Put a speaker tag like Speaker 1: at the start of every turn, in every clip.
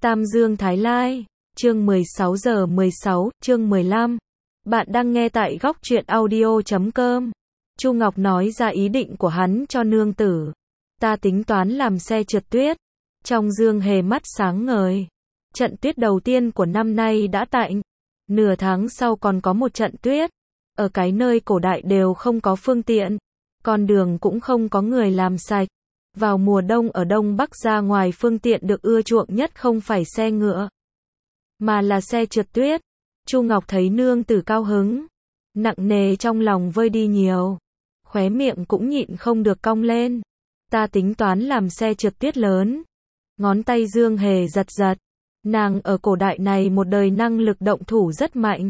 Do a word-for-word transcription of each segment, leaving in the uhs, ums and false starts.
Speaker 1: Tam Dương Thái Lai, chương mười sáu giờ mười sáu, chương mười lăm. Bạn đang nghe tại góc truyện audio chấm com. Chu Ngọc nói ra ý định của hắn cho nương tử. Ta tính toán làm xe trượt tuyết. Trong Dương Hề mắt sáng ngời. Trận tuyết đầu tiên của năm nay đã tạnh. Nửa tháng sau còn có một trận tuyết. Ở cái nơi cổ đại đều không có phương tiện. Con đường cũng không có người làm sạch. Vào mùa đông ở Đông Bắc ra ngoài phương tiện được ưa chuộng nhất không phải xe ngựa, mà là xe trượt tuyết. Chu Ngọc thấy nương tử cao hứng, nặng nề trong lòng vơi đi nhiều. Khóe miệng cũng nhịn không được cong lên. Ta tính toán làm xe trượt tuyết lớn. Ngón tay Dương Hề giật giật. Nàng ở cổ đại này một đời năng lực động thủ rất mạnh.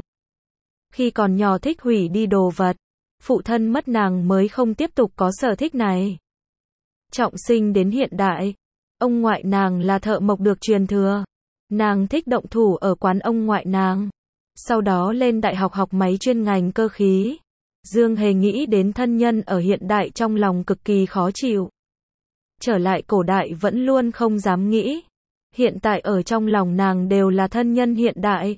Speaker 1: Khi còn nhỏ thích hủy đi đồ vật. Phụ thân mất nàng mới không tiếp tục có sở thích này. Trọng sinh đến hiện đại, ông ngoại nàng là thợ mộc được truyền thừa. Nàng thích động thủ ở quán ông ngoại nàng. Sau đó lên đại học học máy chuyên ngành cơ khí. Dương Hề nghĩ đến thân nhân ở hiện đại trong lòng cực kỳ khó chịu. Trở lại cổ đại vẫn luôn không dám nghĩ. Hiện tại ở trong lòng nàng đều là thân nhân hiện đại.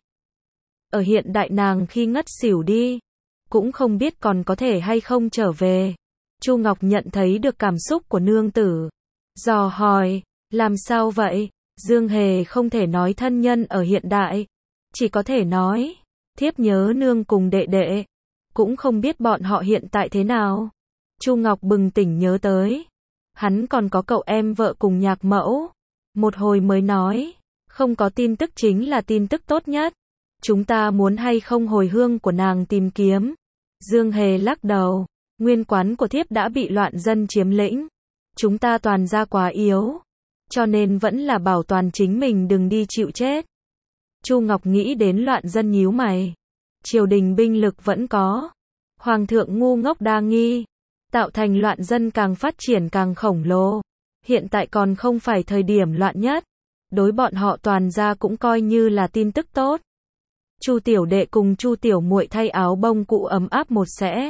Speaker 1: Ở hiện đại nàng khi ngất xỉu đi, cũng không biết còn có thể hay không trở về. Chu Ngọc nhận thấy được cảm xúc của nương tử. Dò hỏi, làm sao vậy? Dương Hề không thể nói thân nhân ở hiện đại. Chỉ có thể nói, thiếp nhớ nương cùng đệ đệ. Cũng không biết bọn họ hiện tại thế nào. Chu Ngọc bừng tỉnh nhớ tới. Hắn còn có cậu em vợ cùng nhạc mẫu. Một hồi mới nói, không có tin tức chính là tin tức tốt nhất. Chúng ta muốn hay không hồi hương của nàng tìm kiếm. Dương Hề lắc đầu. Nguyên quán của thiếp đã bị loạn dân chiếm lĩnh. Chúng ta toàn ra quá yếu. Cho nên vẫn là bảo toàn chính mình đừng đi chịu chết. Chu Ngọc nghĩ đến loạn dân nhíu mày. Triều đình binh lực vẫn có. Hoàng thượng ngu ngốc đa nghi. Tạo thành loạn dân càng phát triển càng khổng lồ. Hiện tại còn không phải thời điểm loạn nhất. Đối bọn họ toàn ra cũng coi như là tin tức tốt. Chu tiểu đệ cùng Chu tiểu muội thay áo bông cụ ấm áp một sẽ.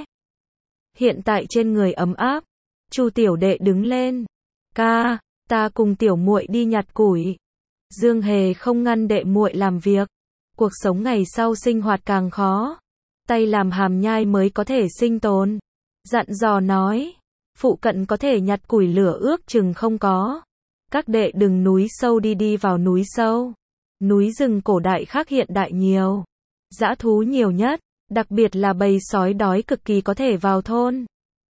Speaker 1: Hiện tại trên người ấm áp. Chu tiểu đệ đứng lên. Ca, ta cùng tiểu muội đi nhặt củi. Dương Hề không ngăn đệ muội làm việc. Cuộc sống ngày sau sinh hoạt càng khó. Tay làm hàm nhai mới có thể sinh tồn. Dặn dò nói. Phụ cận có thể nhặt củi lửa ước chừng không có. Các đệ đừng núi sâu đi đi vào núi sâu. Núi rừng cổ đại khác hiện đại nhiều. Dã thú nhiều nhất. Đặc biệt là bầy sói đói cực kỳ có thể vào thôn.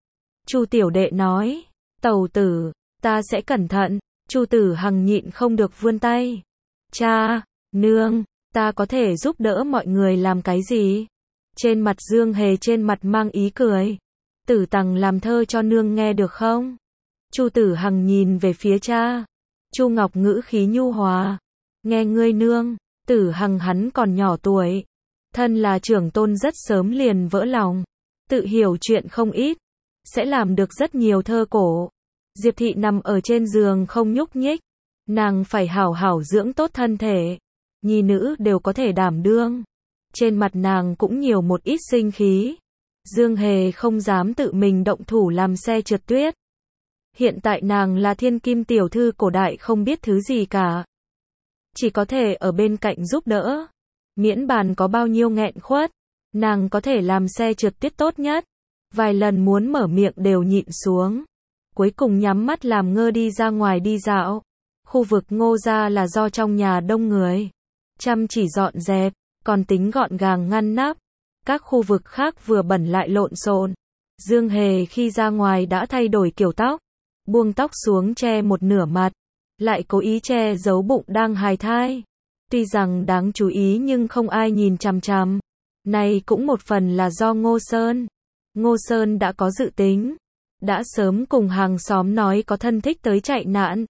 Speaker 1: Chu tiểu đệ nói, tẩu tử, ta sẽ cẩn thận. Chu Tử Hằng nhịn không được vươn tay. Cha, nương, ta có thể giúp đỡ mọi người làm cái gì? Trên mặt Dương Hề trên mặt mang ý cười. Tử Tằng làm thơ cho nương nghe được không? Chu Tử Hằng nhìn về phía cha. Chu Ngọc ngữ khí nhu hòa. Nghe ngươi nương, Tử Hằng hắn còn nhỏ tuổi. Thân là trưởng tôn rất sớm liền vỡ lòng. Tự hiểu chuyện không ít. Sẽ làm được rất nhiều thơ cổ. Diệp Thị nằm ở trên giường không nhúc nhích. Nàng phải hảo hảo dưỡng tốt thân thể. Nhi nữ đều có thể đảm đương. Trên mặt nàng cũng nhiều một ít sinh khí. Dương Hề không dám tự mình động thủ làm xe trượt tuyết. Hiện tại nàng là thiên kim tiểu thư cổ đại không biết thứ gì cả. Chỉ có thể ở bên cạnh giúp đỡ. Miễn bàn có bao nhiêu nghẹn khuất, nàng có thể làm xe trượt tuyết tốt nhất. Vài lần muốn mở miệng đều nhịn xuống. Cuối cùng nhắm mắt làm ngơ đi ra ngoài đi dạo. Khu vực Ngô gia là do trong nhà đông người. Chăm chỉ dọn dẹp, còn tính gọn gàng ngăn nắp. Các khu vực khác vừa bẩn lại lộn xộn. Dương Hề khi ra ngoài đã thay đổi kiểu tóc. Buông tóc xuống che một nửa mặt. Lại cố ý che giấu bụng đang hài thai. Tuy rằng đáng chú ý nhưng không ai nhìn chằm chằm. Này cũng một phần là do Ngô Sơn. Ngô Sơn đã có dự tính. Đã sớm cùng hàng xóm nói có thân thích tới chạy nạn.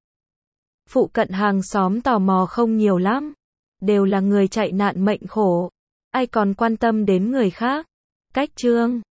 Speaker 1: Phụ cận hàng xóm tò mò không nhiều lắm. Đều là người chạy nạn mệnh khổ. Ai còn quan tâm đến người khác. Cách chương